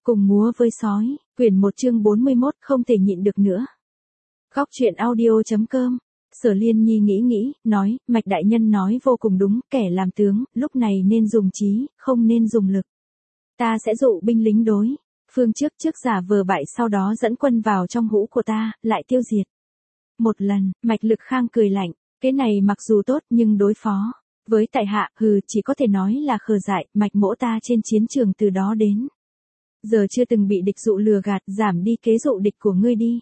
Cùng múa với sói, quyển 1 chương 41 không thể nhịn được nữa. Góc truyện audio.com. Sở Liên Nhi nghĩ, nói, Mạch đại nhân nói vô cùng đúng, kẻ làm tướng, lúc này nên dùng trí, không nên dùng lực. Ta sẽ dụ binh lính đối phương trước giả vờ bại, sau đó dẫn quân vào trong hũ của ta, lại tiêu diệt. Một lần, Mạch Lực Khang cười lạnh, cái này mặc dù tốt nhưng đối phó với tại hạ, chỉ có thể nói là khờ dại. Mạch mỗ ta trên chiến trường từ đó đến giờ chưa từng bị địch dụ lừa gạt, giảm đi kế dụ địch của ngươi đi.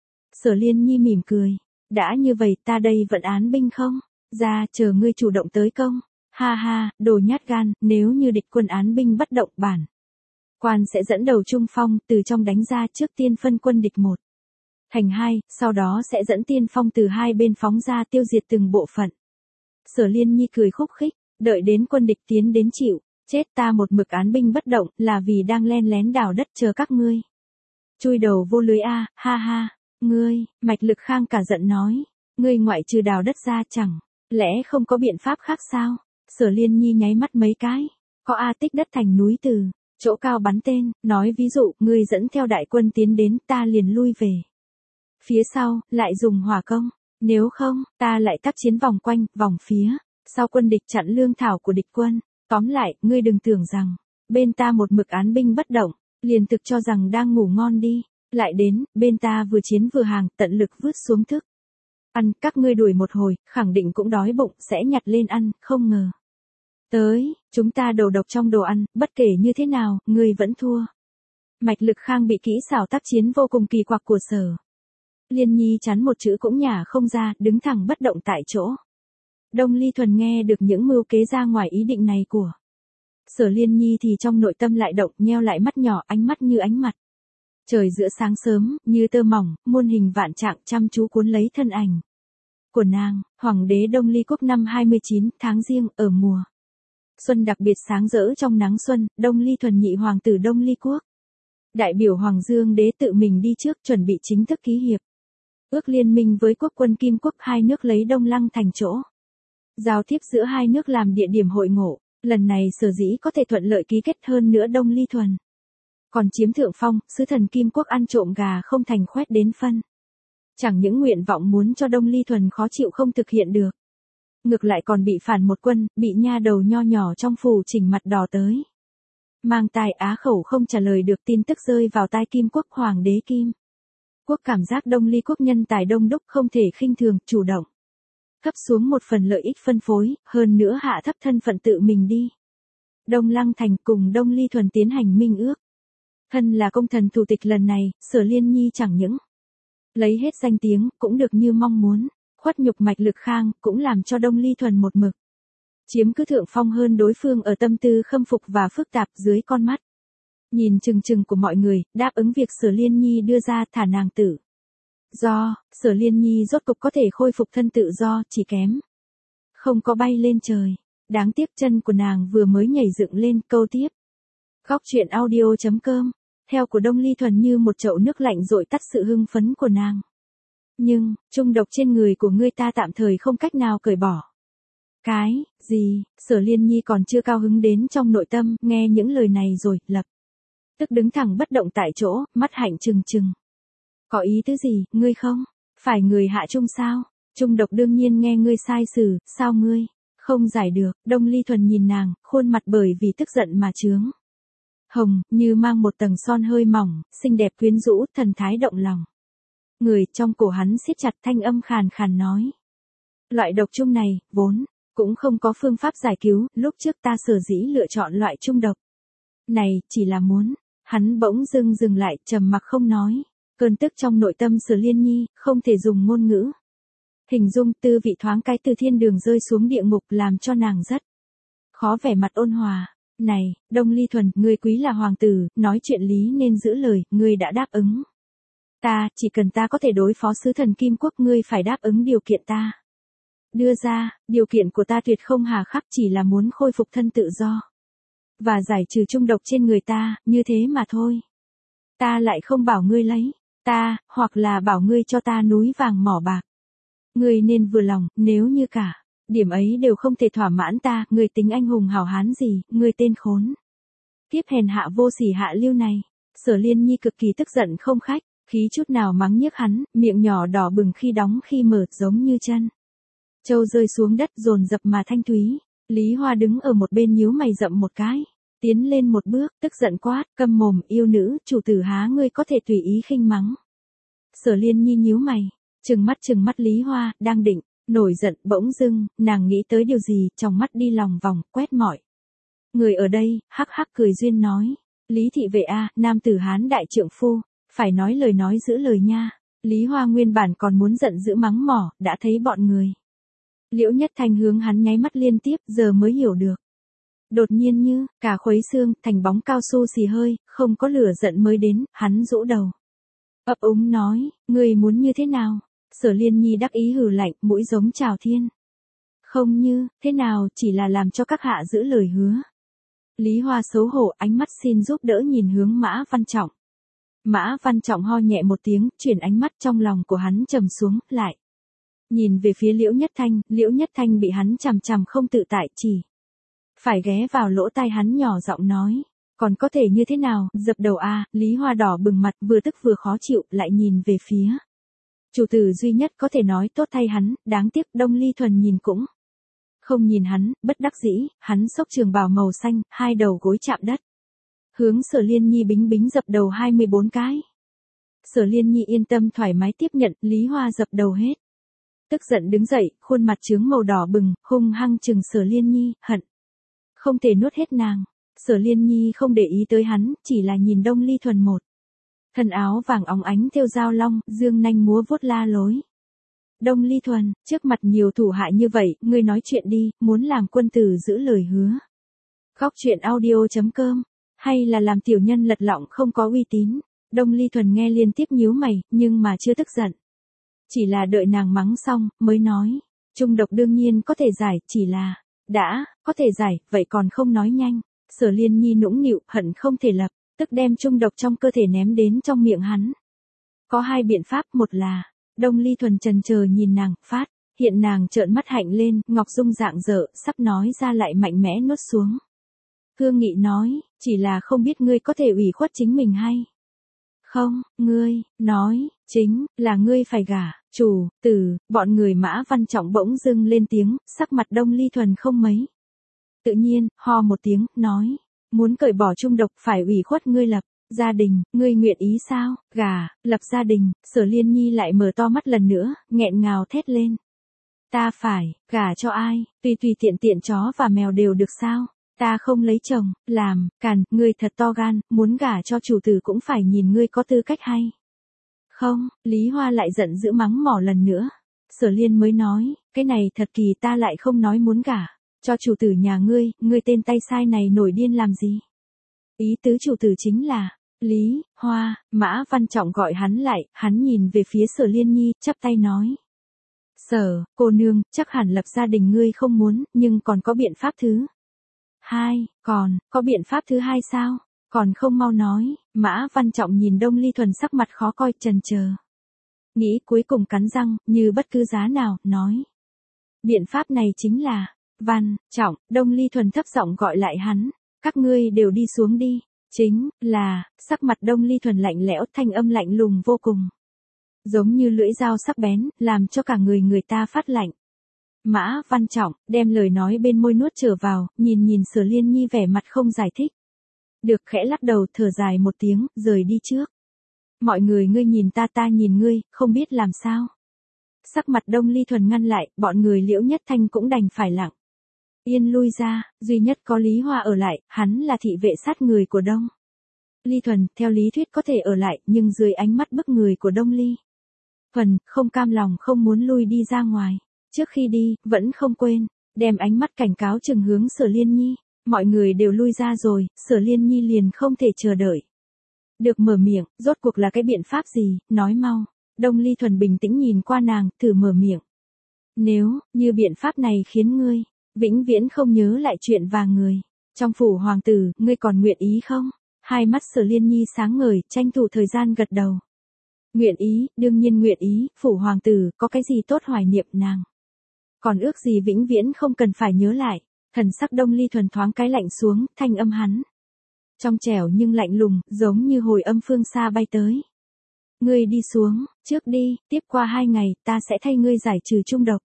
Sở Liên Nhi mỉm cười, đã như vậy ta đây vận án binh không? Ra chờ ngươi chủ động tới công. Ha ha, đồ nhát gan, nếu như địch quân án binh bất động, bản quan sẽ dẫn đầu trung phong, từ trong đánh ra, trước tiên phân quân địch 1 thành 2, sau đó sẽ dẫn tiên phong từ hai bên phóng ra, tiêu diệt từng bộ phận. Sở Liên Nhi cười khúc khích, đợi đến quân địch tiến đến chịu chết, ta một mực án binh bất động, là vì đang len lén đào đất chờ các ngươi chui đầu vô lưới a. Ha ha, ngươi. Mạch Lực Khang cả giận nói, ngươi ngoại trừ đào đất ra chẳng lẽ không có biện pháp khác sao? Sở Liên Nhi nháy mắt mấy cái, có a, tích đất thành núi, từ chỗ cao bắn tên, nói ví dụ, ngươi dẫn theo đại quân tiến đến, ta liền lui về phía sau, lại dùng hỏa công, nếu không, ta lại tác chiến vòng quanh, vòng phía sau quân địch, chặn lương thảo của địch quân. Tóm lại, ngươi đừng tưởng rằng bên ta một mực án binh bất động, liền thực cho rằng đang ngủ ngon đi. Lại đến, bên ta vừa chiến vừa hàng, tận lực vứt xuống thức ăn, các ngươi đuổi một hồi, khẳng định cũng đói bụng, sẽ nhặt lên ăn, không ngờ tới, chúng ta đầu độc trong đồ ăn, bất kể như thế nào, ngươi vẫn thua. Mạch Lực Khang bị kỹ xảo tác chiến vô cùng kỳ quặc của Sở Liên Nhi chắn một chữ cũng nhả không ra, đứng thẳng bất động tại chỗ. Đông Ly Thuần nghe được những mưu kế ra ngoài ý định này của Sở Liên Nhi thì trong nội tâm lại động, nheo lại mắt nhỏ, ánh mắt như ánh mặt trời giữa sáng sớm, như tơ mỏng, muôn hình vạn trạng, chăm chú cuốn lấy thân ảnh của nàng. Hoàng đế Đông Ly Quốc năm 29 tháng Giêng, ở mùa xuân đặc biệt sáng rỡ trong nắng xuân, Đông Ly Thuần nhị hoàng tử Đông Ly Quốc đại biểu Hoàng Dương đế tự mình đi trước, chuẩn bị chính thức ký hiệp ước liên minh với quốc quân Kim Quốc, hai nước lấy Đông Lăng thành chỗ giao tiếp giữa hai nước làm địa điểm hội ngộ. Lần này sở dĩ có thể thuận lợi ký kết, hơn nữa Đông Ly Thuần còn chiếm thượng phong, sứ thần Kim Quốc ăn trộm gà không thành khoét đến phân. Chẳng những nguyện vọng muốn cho Đông Ly Thuần khó chịu không thực hiện được, ngược lại còn bị phản một quân, bị nha đầu nho nhỏ trong phủ chỉnh mặt đỏ tới mang tai á khẩu không trả lời được. Tin tức rơi vào tai Kim Quốc, hoàng đế Kim Quốc cảm giác Đông Ly Quốc nhân tài đông đúc, không thể khinh thường, chủ động thấp xuống một phần lợi ích phân phối, hơn nữa hạ thấp thân phận tự mình đi Đông Lăng thành, cùng Đông Ly Thuần tiến hành minh ước. Thân là công thần thủ tịch lần này, Sở Liên Nhi chẳng những lấy hết danh tiếng, cũng được như mong muốn, khuất nhục Mạch Lực Khang, cũng làm cho Đông Ly Thuần một mực chiếm cứ thượng phong hơn đối phương ở tâm tư khâm phục và phức tạp. Dưới con mắt nhìn chừng của mọi người, đáp ứng việc Sở Liên Nhi đưa ra, thả nàng tự do, Sở Liên Nhi rốt cục có thể khôi phục thân tự do, chỉ kém không có bay lên trời. Đáng tiếc chân của nàng vừa mới nhảy dựng lên. Câu tiếp. Góc truyện audio.com. Theo của Đông Ly Thuần như một chậu nước lạnh dội tắt sự hưng phấn của nàng. Nhưng, trung độc trên người của ngươi ta tạm thời không cách nào cởi bỏ. Cái gì? Sở Liên Nhi còn chưa cao hứng đến trong nội tâm, nghe những lời này rồi, lập tức đứng thẳng bất động tại chỗ, mắt hạnh trừng trừng. Có ý tứ gì, ngươi không phải người hạ trung sao? Trung độc đương nhiên nghe ngươi sai xử, sao ngươi không giải được? Đông Ly Thuần nhìn nàng, khuôn mặt bởi vì tức giận mà chướng hồng, như mang một tầng son hơi mỏng, xinh đẹp quyến rũ, thần thái động lòng người. Trong cổ hắn siết chặt, thanh âm khàn khàn nói, loại độc chung này vốn cũng không có phương pháp giải cứu, lúc trước ta sở dĩ lựa chọn loại chung độc này, chỉ là muốn. Hắn bỗng dưng dừng lại, trầm mặc không nói. Cơn tức trong nội tâm Sở Liên Nhi không thể dùng ngôn ngữ hình dung. Tư vị thoáng cái từ thiên đường rơi xuống địa ngục, làm cho nàng rất khó vẻ mặt ôn hòa. Này, Đông Ly Thuần, ngươi quý là hoàng tử, nói chuyện lý nên giữ lời, ngươi đã đáp ứng ta, chỉ cần ta có thể đối phó sứ thần Kim Quốc, ngươi phải đáp ứng điều kiện ta đưa ra. Điều kiện của ta tuyệt không hà khắc, chỉ là muốn khôi phục thân tự do và giải trừ trung độc trên người ta, như thế mà thôi. Ta lại không bảo ngươi lấy ta, hoặc là bảo ngươi cho ta núi vàng mỏ bạc. Ngươi nên vừa lòng, nếu như cả điểm ấy đều không thể thỏa mãn ta, ngươi tính anh hùng hảo hán gì, ngươi tên khốn kiếp hèn hạ vô sỉ hạ lưu này. Sở Liên Nhi cực kỳ tức giận không khách, khí chút nào mắng nhiếc hắn, miệng nhỏ đỏ bừng khi đóng khi mở giống như chân châu rơi xuống đất dồn dập mà thanh thúy. Lý Hoa đứng ở một bên nhíu mày rậm một cái, tiến lên một bước, tức giận quát, câm mồm, yêu nữ, chủ tử há ngươi có thể tùy ý khinh mắng. Sở Liên Nhi nhíu mày, trừng mắt Lý Hoa, đang định nổi giận, bỗng dưng, nàng nghĩ tới điều gì, trong mắt đi lòng vòng, quét mọi người ở đây, hắc hắc cười duyên nói, Lý thị vệ a, nam tử Hán đại trượng phu, phải nói lời giữ lời nha. Lý Hoa nguyên bản còn muốn giận dữ mắng mỏ, đã thấy bọn người Liễu Nhất Thanh hướng hắn nháy mắt liên tiếp, giờ mới hiểu được. Đột nhiên như, cả khuấy xương, thành bóng cao su xì hơi, không có lửa giận mới đến, hắn rũ đầu. Ấp úng nói, ngươi muốn như thế nào? Sở Liên Nhi đắc ý hừ lạnh, mũi giống trào thiên. Không như, thế nào, chỉ là làm cho các hạ giữ lời hứa. Lý Hoa xấu hổ, ánh mắt xin giúp đỡ nhìn hướng Mã Văn Trọng. Mã Văn Trọng ho nhẹ một tiếng, chuyển ánh mắt trong lòng của hắn trầm xuống, lại nhìn về phía Liễu Nhất Thanh bị hắn chằm chằm không tự tại, chỉ phải ghé vào lỗ tai hắn nhỏ giọng nói, còn có thể như thế nào, dập đầu a. Lý Hoa đỏ bừng mặt, vừa tức vừa khó chịu, lại nhìn về phía chủ tử duy nhất có thể nói tốt thay hắn, đáng tiếc Đông Ly Thuần nhìn cũng không nhìn hắn, bất đắc dĩ, hắn xốc trường bào màu xanh, hai đầu gối chạm đất. Hướng Sở Liên Nhi bính bính dập đầu 24 cái. Sở Liên Nhi yên tâm thoải mái tiếp nhận, Lý Hoa dập đầu hết. Tức giận đứng dậy, khuôn mặt trướng màu đỏ bừng, hung hăng chừng Sở Liên Nhi, hận không thể nuốt hết nàng. Sở Liên Nhi không để ý tới hắn, chỉ là nhìn Đông Ly Thuần một thân áo vàng óng ánh thêu dao long, dương nanh múa vuốt la lối. Đông Ly Thuần, trước mặt nhiều thủ hạ như vậy, ngươi nói chuyện đi, muốn làm quân tử giữ lời hứa. Góc truyện audio.com, hay là làm tiểu nhân lật lọng không có uy tín. Đông Ly Thuần nghe liên tiếp nhíu mày, nhưng mà chưa tức giận. Chỉ là đợi nàng mắng xong, mới nói, trung độc đương nhiên có thể giải, chỉ là, đã, có thể giải, vậy còn không nói nhanh. Sở Liên Nhi nũng nịu, hận không thể lập, tức đem trung độc trong cơ thể ném đến trong miệng hắn. Có hai biện pháp, một là, Đông Ly Thuần chần chờ nhìn nàng, phát, hiện nàng trợn mắt hạnh lên, Ngọc Dung dạng dở, sắp nói ra lại mạnh mẽ nuốt xuống. Hương Nghị nói, chỉ là không biết ngươi có thể ủy khuất chính mình hay không, ngươi, nói, chính, là ngươi phải gả, chủ, tử, bọn người Mã Văn Trọng bỗng dưng lên tiếng, sắc mặt Đông Ly Thuần không mấy. Tự nhiên, ho một tiếng, nói, muốn cởi bỏ trung độc phải ủy khuất ngươi lập gia đình, ngươi nguyện ý sao, gả, lập gia đình. Sở Liên Nhi lại mở to mắt lần nữa, nghẹn ngào thét lên. Ta phải, gả cho ai, tùy tiện chó và mèo đều được sao, ta không lấy chồng, làm, càn, ngươi thật to gan, muốn gả cho chủ tử cũng phải nhìn ngươi có tư cách hay không. Lý Hoa lại giận dữ mắng mỏ lần nữa. Sở Liên mới nói, cái này thật kỳ, ta lại không nói muốn gả cho chủ tử nhà ngươi tên tay sai này nổi điên làm gì. Ý tứ chủ tử chính là, Lý Hoa. Mã Văn Trọng gọi hắn lại, hắn nhìn về phía Sở Liên Nhi, chắp tay nói. Sở, cô nương, chắc hẳn lập gia đình ngươi không muốn, nhưng còn có biện pháp thứ hai, còn, có biện pháp thứ hai sao? Còn không mau nói. Mã Văn Trọng nhìn Đông Ly Thuần sắc mặt khó coi, chần chờ. Nghĩ cuối cùng cắn răng, như bất cứ giá nào, nói. Biện pháp này chính là, Văn Trọng. Đông Ly Thuần thấp giọng gọi lại hắn. Các ngươi đều đi xuống đi. Chính là, sắc mặt Đông Ly Thuần lạnh lẽo, thanh âm lạnh lùng vô cùng. Giống như lưỡi dao sắc bén, làm cho cả người ta phát lạnh. Mã Văn Trọng, đem lời nói bên môi nuốt trở vào, nhìn Sở Liên Nhi vẻ mặt không giải thích. Được khẽ lắc đầu, thở dài một tiếng, rời đi trước. Mọi người ngươi nhìn ta nhìn ngươi, không biết làm sao. Sắc mặt Đông Ly Thuần ngăn lại, bọn người Liễu Nhất Thanh cũng đành phải lặng yên lui ra, duy nhất có Lý Hoa ở lại, hắn là thị vệ sát người của Đông Ly Thuần, theo lý thuyết có thể ở lại, nhưng dưới ánh mắt bức người của Đông Ly Thuần, không cam lòng không muốn lui đi ra ngoài. Trước khi đi, vẫn không quên, đem ánh mắt cảnh cáo chừng hướng Sở Liên Nhi. Mọi người đều lui ra rồi, Sở Liên Nhi liền không thể chờ đợi được mở miệng, rốt cuộc là cái biện pháp gì, nói mau. Đông Ly Thuần bình tĩnh nhìn qua nàng, thử mở miệng. Nếu, như biện pháp này khiến ngươi vĩnh viễn không nhớ lại chuyện và người trong phủ hoàng tử, ngươi còn nguyện ý không? Hai mắt Sở Liên Nhi sáng ngời, tranh thủ thời gian gật đầu. Nguyện ý, đương nhiên nguyện ý, phủ hoàng tử, có cái gì tốt hoài niệm nàng. Còn ước gì vĩnh viễn không cần phải nhớ lại. Thần sắc Đông Ly Thuần thoáng cái lạnh xuống, thanh âm hắn trong trẻo nhưng lạnh lùng, giống như hồi âm phương xa bay tới. Ngươi đi xuống, trước đi, tiếp qua 2 ngày, ta sẽ thay ngươi giải trừ trung độc.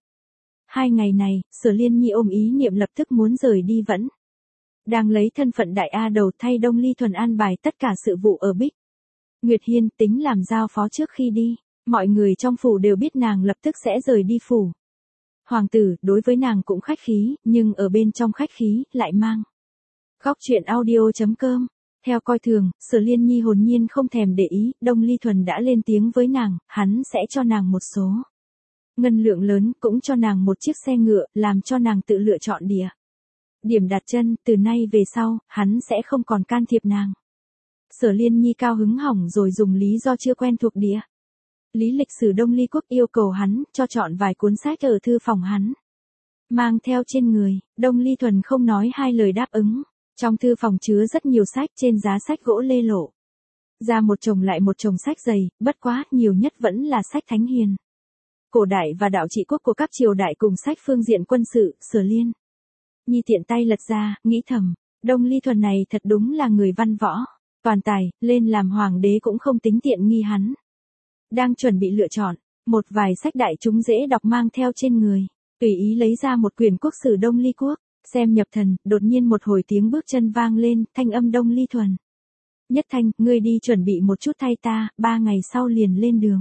2 ngày này, Sở Liên Nhi ôm ý niệm lập tức muốn rời đi vẫn. Đang lấy thân phận đại A đầu thay Đông Ly Thuần an bài tất cả sự vụ ở Bích Nguyệt Hiên tính làm giao phó trước khi đi. Mọi người trong phủ đều biết nàng lập tức sẽ rời đi phủ. Hoàng tử, đối với nàng cũng khách khí, nhưng ở bên trong khách khí, lại mang. Góc truyện audio.com. Theo coi thường, Sở Liên Nhi hồn nhiên không thèm để ý, Đông Ly Thuần đã lên tiếng với nàng, hắn sẽ cho nàng một số ngân lượng lớn, cũng cho nàng một chiếc xe ngựa, làm cho nàng tự lựa chọn điểm đặt chân, từ nay về sau, hắn sẽ không còn can thiệp nàng. Sở Liên Nhi cao hứng hỏng rồi dùng lý do chưa quen thuộc lý lịch sử Đông Ly Quốc yêu cầu hắn, cho chọn vài cuốn sách ở thư phòng hắn. Mang theo trên người, Đông Ly Thuần không nói hai lời đáp ứng. Trong thư phòng chứa rất nhiều sách, trên giá sách gỗ lê lộ. Ra một chồng lại một chồng sách dày, bất quá, nhiều nhất vẫn là sách thánh hiền. Cổ đại và đạo trị quốc của các triều đại cùng sách phương diện quân sự, Sở Liên Nhi tiện tay lật ra, nghĩ thầm, Đông Ly Thuần này thật đúng là người văn võ, toàn tài, lên làm hoàng đế cũng không tính tiện nghi hắn. Đang chuẩn bị lựa chọn, một vài sách đại chúng dễ đọc mang theo trên người, tùy ý lấy ra một quyển quốc sử Đông Ly Quốc, xem nhập thần, đột nhiên một hồi tiếng bước chân vang lên, thanh âm Đông Ly Thuần. Nhất Thanh, ngươi đi chuẩn bị một chút thay ta, 3 ngày sau liền lên đường.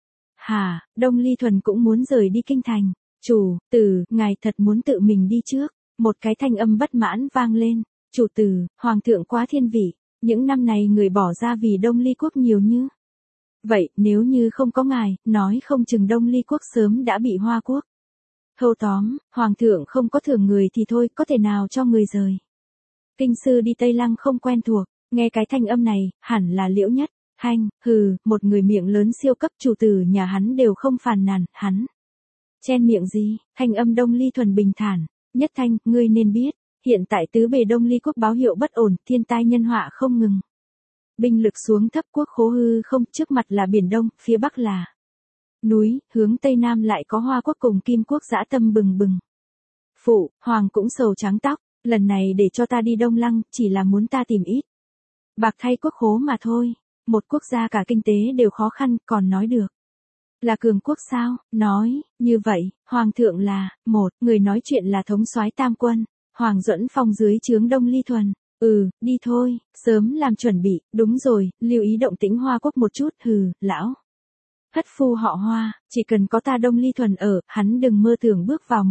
Hả, Đông Ly Thuần cũng muốn rời đi kinh thành. Chủ tử, ngài thật muốn tự mình đi trước. Một cái thanh âm bất mãn vang lên. Chủ tử, hoàng thượng quá thiên vị. Những năm này người bỏ ra vì Đông Ly Quốc nhiều như. Vậy, nếu như không có ngài, nói không chừng Đông Ly Quốc sớm đã bị Hoa Quốc thâu tóm, hoàng thượng không có thưởng người thì thôi, có thể nào cho người rời. Kinh sư đi Tây Lăng không quen thuộc, nghe cái thanh âm này, hẳn là Liễu Nhất Thanh, một người miệng lớn siêu cấp, chủ tử nhà hắn đều không phàn nàn, hắn chen miệng gì, thanh âm Đông Ly Thuần bình thản, Nhất Thanh, ngươi nên biết, hiện tại tứ bề Đông Ly Quốc báo hiệu bất ổn, thiên tai nhân họa không ngừng. Binh lực xuống thấp, quốc khố hư không, trước mặt là Biển Đông, phía Bắc là núi, hướng Tây Nam lại có Hoa Quốc cùng Kim Quốc dã tâm bừng bừng. Phụ, hoàng cũng sầu trắng tóc, lần này để cho ta đi Đông Lăng, chỉ là muốn ta tìm ít bạc thay quốc khố mà thôi. Một quốc gia cả kinh tế đều khó khăn, còn nói được là cường quốc sao? Nói như vậy, hoàng thượng là một người nói chuyện là thống soái tam quân, Hoàng Duẫn Phong dưới trướng Đông Ly Thuần. Đi thôi, sớm làm chuẩn bị, đúng rồi, lưu ý động tĩnh Hoa Quốc một chút, lão hất phu họ Hoa, chỉ cần có ta Đông Ly Thuần ở, hắn đừng mơ tưởng bước vào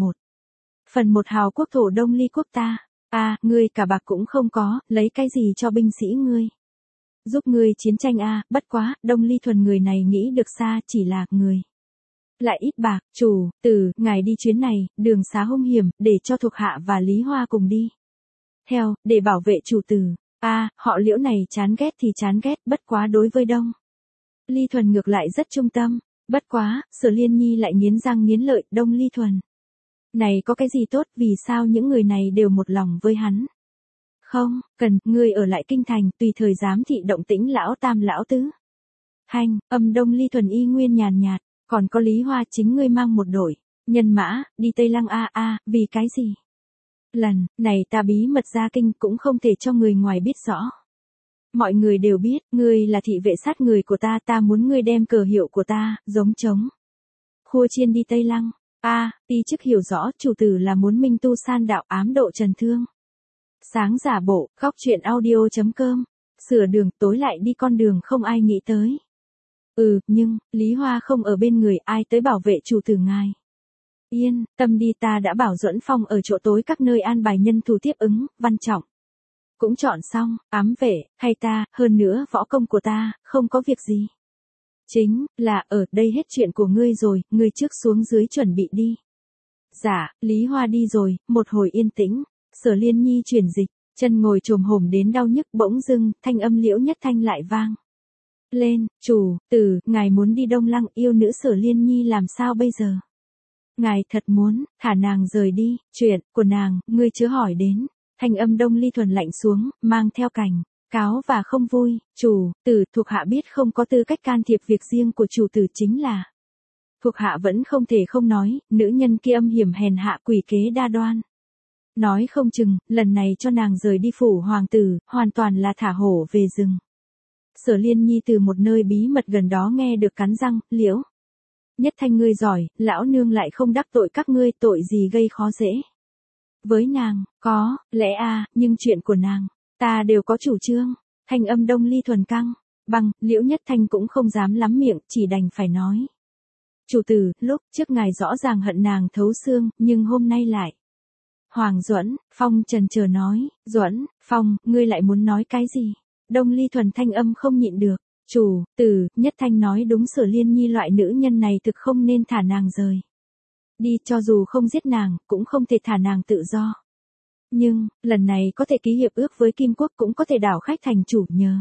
một hào quốc thổ Đông Ly Quốc ta. Ngươi cả bạc cũng không có, lấy cái gì cho binh sĩ ngươi? Giúp ngươi chiến tranh bất quá, Đông Ly Thuần người này nghĩ được xa, chỉ là người lại ít bạc. Chủ tử, ngài đi chuyến này, đường xá hung hiểm, để cho thuộc hạ và Lý Hoa cùng đi theo, để bảo vệ chủ tử. Họ Liễu này chán ghét thì chán ghét, bất quá đối với Đông Ly Thuần ngược lại rất trung tâm. Bất quá, Sở Liên Nhi lại nghiến răng nghiến lợi, Đông Ly Thuần này có cái gì tốt, vì sao những người này đều một lòng với hắn? Không, cần, ngươi ở lại kinh thành, tùy thời giám thị động tĩnh lão tam lão tứ. Hành, Đông Ly Thuần y nguyên nhàn nhạt, còn có Lý Hoa, chính ngươi mang một đội nhân mã, đi Tây Lăng. Vì cái gì? Lần này ta bí mật ra kinh cũng không thể cho người ngoài biết rõ. Mọi người đều biết, ngươi là thị vệ sát người của ta, ta muốn ngươi đem cờ hiệu của ta, giống trống khua chiên đi Tây Lăng. Ti chức hiểu rõ, chủ tử là muốn minh tu san đạo, ám độ trần thương. Sáng giả bộ, góc truyện audio.com. Sửa đường, tối lại đi con đường không ai nghĩ tới. Nhưng, Lý Hoa không ở bên người, ai tới bảo vệ chủ tử ngài? Yên tâm đi, ta đã bảo Duẫn Phong ở chỗ tối các nơi an bài nhân thủ tiếp ứng, Văn Trọng cũng chọn xong, ám vệ, hay ta, hơn nữa võ công của ta, không có việc gì. Chính là, ở đây hết chuyện của ngươi rồi, ngươi trước xuống dưới chuẩn bị đi. Dạ, Lý Hoa đi rồi, một hồi yên tĩnh, Sở Liên Nhi chuyển dịch, chân ngồi chồm hổm đến đau nhức, bỗng dưng, thanh âm Liễu Nhất Thanh lại vang lên, chủ tử, ngài muốn đi Đông Lăng, yêu nữ Sở Liên Nhi làm sao bây giờ? Ngài thật muốn thả nàng rời đi, chuyện của nàng, ngươi chớ hỏi đến. Thanh âm Đông Ly Thuần lạnh xuống, mang theo cảnh cáo và không vui. Chủ tử, thuộc hạ biết không có tư cách can thiệp việc riêng của chủ tử, chính là thuộc hạ vẫn không thể không nói, nữ nhân kia âm hiểm hèn hạ, quỷ kế đa đoan. Nói không chừng, lần này cho nàng rời đi phủ hoàng tử, hoàn toàn là thả hổ về rừng. Sở Liên Nhi từ một nơi bí mật gần đó nghe được cắn răng, Liễu Nhất Thanh ngươi giỏi, lão nương lại không đắc tội các ngươi, tội gì gây khó dễ. Với nàng, có, lẽ nhưng chuyện của nàng, ta đều có chủ trương. Thanh âm Đông Ly Thuần căng, bằng, Liễu Nhất Thanh cũng không dám lắm miệng, chỉ đành phải nói. Chủ tử, lúc trước ngài rõ ràng hận nàng thấu xương, nhưng hôm nay lại. Hoàng Duẫn Phong chần chờ nói, Duẫn Phong, ngươi lại muốn nói cái gì? Đông Ly Thuần thanh âm không nhịn được. Chủ tử, Nhất Thanh nói đúng, Sở Liên Nhi loại nữ nhân này thực không nên thả nàng rời. Đi, cho dù không giết nàng, cũng không thể thả nàng tự do. Nhưng, lần này có thể ký hiệp ước với Kim Quốc, cũng có thể đảo khách thành chủ nhờ.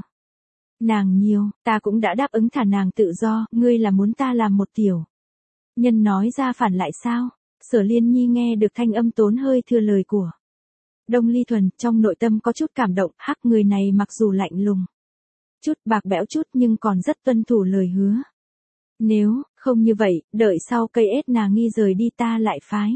Nàng nhiều, ta cũng đã đáp ứng thả nàng tự do, ngươi là muốn ta làm một tiểu nhân nói ra phản lại sao? Sở Liên Nhi nghe được thanh âm tốn hơi thưa lời của Đông Ly Thuần, trong nội tâm có chút cảm động, hắc, người này mặc dù lạnh lùng, chút bạc bẽo chút nhưng còn rất tuân thủ lời hứa. Nếu không như vậy, đợi sau cây ết nàng nghi rời đi ta lại phái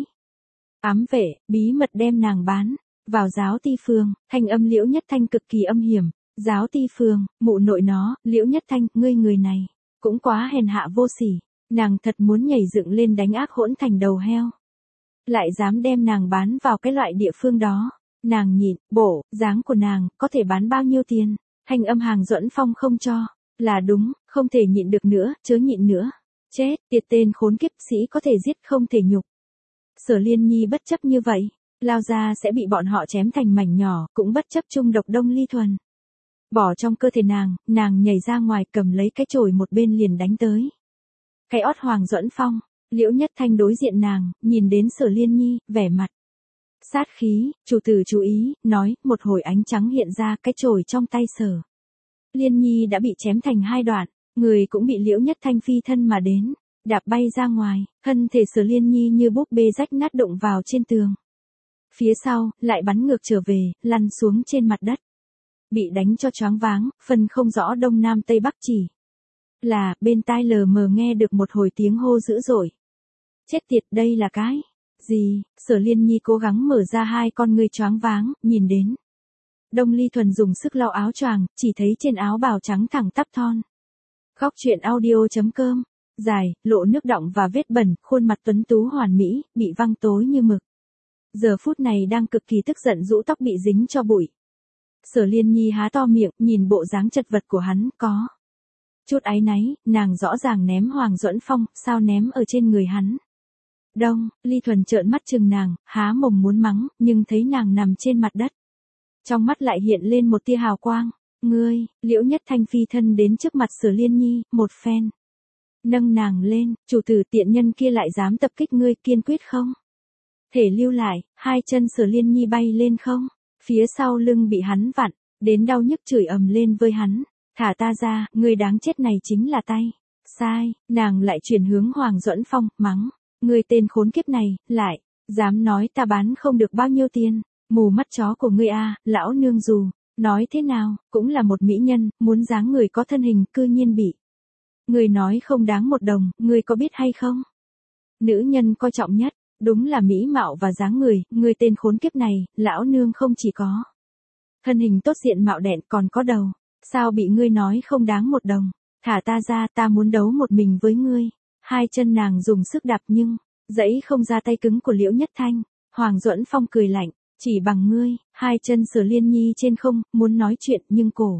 ám vệ, bí mật đem nàng bán vào giáo ti phường. Thanh âm Liễu Nhất Thanh cực kỳ âm hiểm. Giáo ti phường, mụ nội nó, Liễu Nhất Thanh, ngươi người này cũng quá hèn hạ vô sỉ. Nàng thật muốn nhảy dựng lên đánh ác hỗn thành đầu heo. Lại dám đem nàng bán vào cái loại địa phương đó. Nàng nhịn, bổ, dáng của nàng, có thể bán bao nhiêu tiền? Thanh âm Hàng Duẫn Phong không cho. Là đúng, không thể nhịn được nữa, chớ nhịn nữa. Chết, tiệt tên khốn kiếp, sĩ có thể giết không thể nhục. Sở Liên Nhi bất chấp như vậy, lao ra sẽ bị bọn họ chém thành mảnh nhỏ, cũng bất chấp chung độc Đông Ly Thuần. Bỏ trong cơ thể nàng nhảy ra ngoài cầm lấy cái chổi một bên liền đánh tới. Cái ót Hoàng Duẫn Phong, Liễu Nhất Thanh đối diện nàng, nhìn đến Sở Liên Nhi, vẻ mặt sát khí, chủ tử chú ý, nói, một hồi ánh trắng hiện ra, cái chổi trong tay Sở Liên Nhi đã bị chém thành hai đoạn, người cũng bị Liễu Nhất Thanh phi thân mà đến, đạp bay ra ngoài, thân thể Sở Liên Nhi như búp bê rách nát đụng vào trên tường. Phía sau, lại bắn ngược trở về, lăn xuống trên mặt đất. Bị đánh cho choáng váng, phân không rõ đông nam tây bắc, chỉ là bên tai lờ mờ nghe được một hồi tiếng hô dữ dội. Chết tiệt, đây là cái gì? Sở Liên Nhi cố gắng mở ra hai con ngươi choáng váng, nhìn đến Đông Ly Thuần dùng sức lau áo choàng, chỉ thấy trên áo bào trắng thẳng tắp thon. Góc truyện audio.com, dài, lộ nước đọng và vết bẩn, khuôn mặt tuấn tú hoàn mỹ, bị văng tối như mực. Giờ phút này đang cực kỳ tức giận, rũ tóc bị dính cho bụi. Sở Liên Nhi há to miệng, nhìn bộ dáng chật vật của hắn, có chút áy náy, nàng rõ ràng ném Hoàng Duẫn Phong, sao ném ở trên người hắn. Đông Ly Thuần trợn mắt chừng nàng, há mồm muốn mắng, nhưng thấy nàng nằm trên mặt đất. Trong mắt lại hiện lên một tia hào quang. Ngươi, Liễu Nhất Thanh phi thân đến trước mặt Sở Liên Nhi, một phen nâng nàng lên, chủ tử, tiện nhân kia lại dám tập kích ngươi, kiên quyết không thể lưu lại. Hai chân Sở Liên Nhi bay lên không, phía sau lưng bị hắn vặn, đến đau nhức chửi ầm lên với hắn, thả ta ra, ngươi đáng chết này chính là tay sai. Nàng lại chuyển hướng Hoàng Duẫn Phong, mắng, ngươi tên khốn kiếp này, lại dám nói ta bán không được bao nhiêu tiền, mù mắt chó của ngươi lão nương dù nói thế nào, cũng là một mỹ nhân, muốn dáng người có thân hình, cư nhiên bị ngươi nói không đáng một đồng, ngươi có biết hay không? Nữ nhân coi trọng nhất, đúng là mỹ mạo và dáng người, ngươi tên khốn kiếp này, lão nương không chỉ có thân hình tốt, diện mạo đẹn, còn có đầu, sao bị ngươi nói không đáng một đồng, thả ta ra, ta muốn đấu một mình với ngươi. Hai chân nàng dùng sức đạp nhưng dẫy không ra tay cứng của Liễu Nhất Thanh. Hoàng Duẫn Phong cười lạnh, chỉ bằng ngươi. Hai chân Sở Liên Nhi trên không, muốn nói chuyện nhưng cổ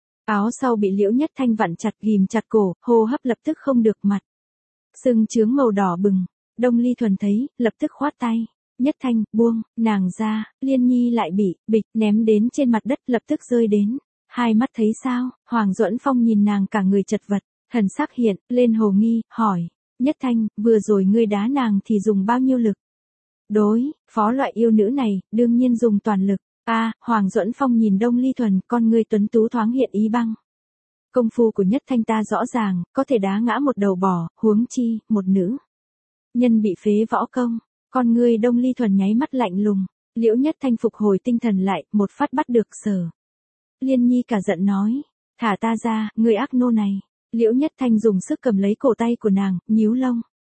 áo sau bị Liễu Nhất Thanh vặn chặt, ghìm chặt cổ, hô hấp lập tức không được, mặt sưng chướng màu đỏ bừng. Đông Ly Thuần thấy, lập tức khoát tay. Nhất Thanh, buông nàng ra. Liên Nhi lại bị bịch ném đến trên mặt đất, lập tức rơi đến. Hai mắt thấy sao? Hoàng Duẫn Phong nhìn nàng cả người chật vật, thần sắc hiện lên hồ nghi, hỏi, Nhất Thanh, vừa rồi ngươi đá nàng thì dùng bao nhiêu lực? Đối phó loại yêu nữ này, đương nhiên dùng toàn lực. Hoàng Duẫn Phong nhìn Đông Ly Thuần, con ngươi tuấn tú thoáng hiện ý băng. Công phu của Nhất Thanh ta rõ ràng, có thể đá ngã một đầu bò, huống chi, một nữ nhân bị phế võ công. Con ngươi Đông Ly Thuần nháy mắt lạnh lùng. Liễu Nhất Thanh phục hồi tinh thần lại, một phát bắt được Sở Liên Nhi, cả giận nói, thả ta ra, ngươi ác nô này. Liễu Nhất Thanh dùng sức cầm lấy cổ tay của nàng, nhíu lông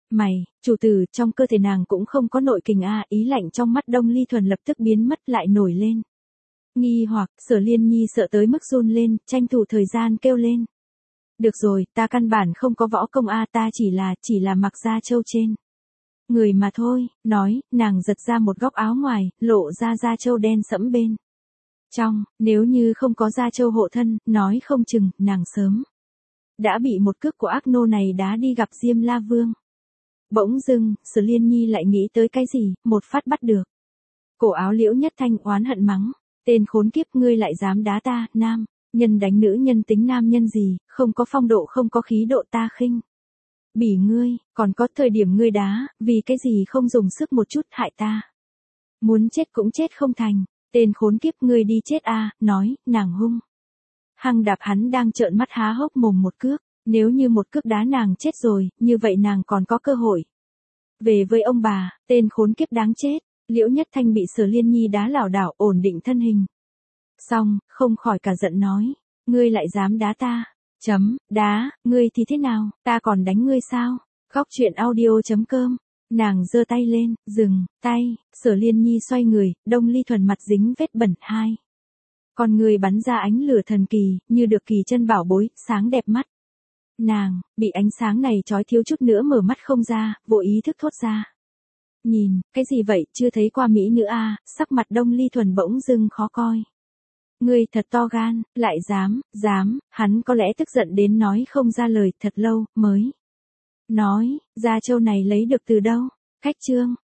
Mày, chủ tử, trong cơ thể nàng cũng không có nội kình a, ý lạnh trong mắt Đông Ly Thuần lập tức biến mất lại nổi lên. Nghi hoặc, Sở Liên Nhi sợ tới mức run lên, tranh thủ thời gian kêu lên. Được rồi, ta căn bản không có võ công a, ta chỉ là mặc da trâu trên người mà thôi, nói, nàng giật ra một góc áo ngoài, lộ ra da trâu đen sẫm bên trong, nếu như không có da trâu hộ thân, nói không chừng, nàng sớm đã bị một cước của ác nô này đá đi gặp Diêm La Vương. Bỗng dưng, Sở Liên Nhi lại nghĩ tới cái gì, một phát bắt được cổ áo Liễu Nhất Thanh, oán hận mắng, tên khốn kiếp, ngươi lại dám đá ta, nam nhân đánh nữ nhân tính nam nhân gì, không có phong độ không có khí độ, ta khinh bỉ ngươi, còn có thời điểm ngươi đá, vì cái gì không dùng sức một chút hại ta. Muốn chết cũng chết không thành, tên khốn kiếp, ngươi đi chết a, nói, nàng hung hăng đạp hắn đang trợn mắt há hốc mồm một cước, nếu như một cước đá nàng chết rồi, như vậy nàng còn có cơ hội về với ông bà, tên khốn kiếp đáng chết. Liễu Nhất Thanh bị Sở Liên Nhi đá lảo đảo, ổn định thân hình xong, không khỏi cả giận nói, ngươi lại dám đá ta, đá, ngươi thì thế nào, ta còn đánh ngươi sao? Góc truyện audio.com. Nàng giơ tay lên, dừng tay, Sở Liên Nhi xoay người, Đông Ly Thuần mặt dính vết bẩn, hai con người bắn ra ánh lửa thần kỳ, như được kỳ chân bảo bối, sáng đẹp mắt. Nàng bị ánh sáng này chói thiếu chút nữa mở mắt không ra, vô ý thức thốt ra. Nhìn, cái gì vậy, chưa thấy qua mỹ nữ a, sắc mặt Đông Ly Thuần bỗng dưng khó coi. Ngươi thật to gan, lại dám, hắn có lẽ tức giận đến nói không ra lời, thật lâu mới nói, da trâu này lấy được từ đâu? Khách trương,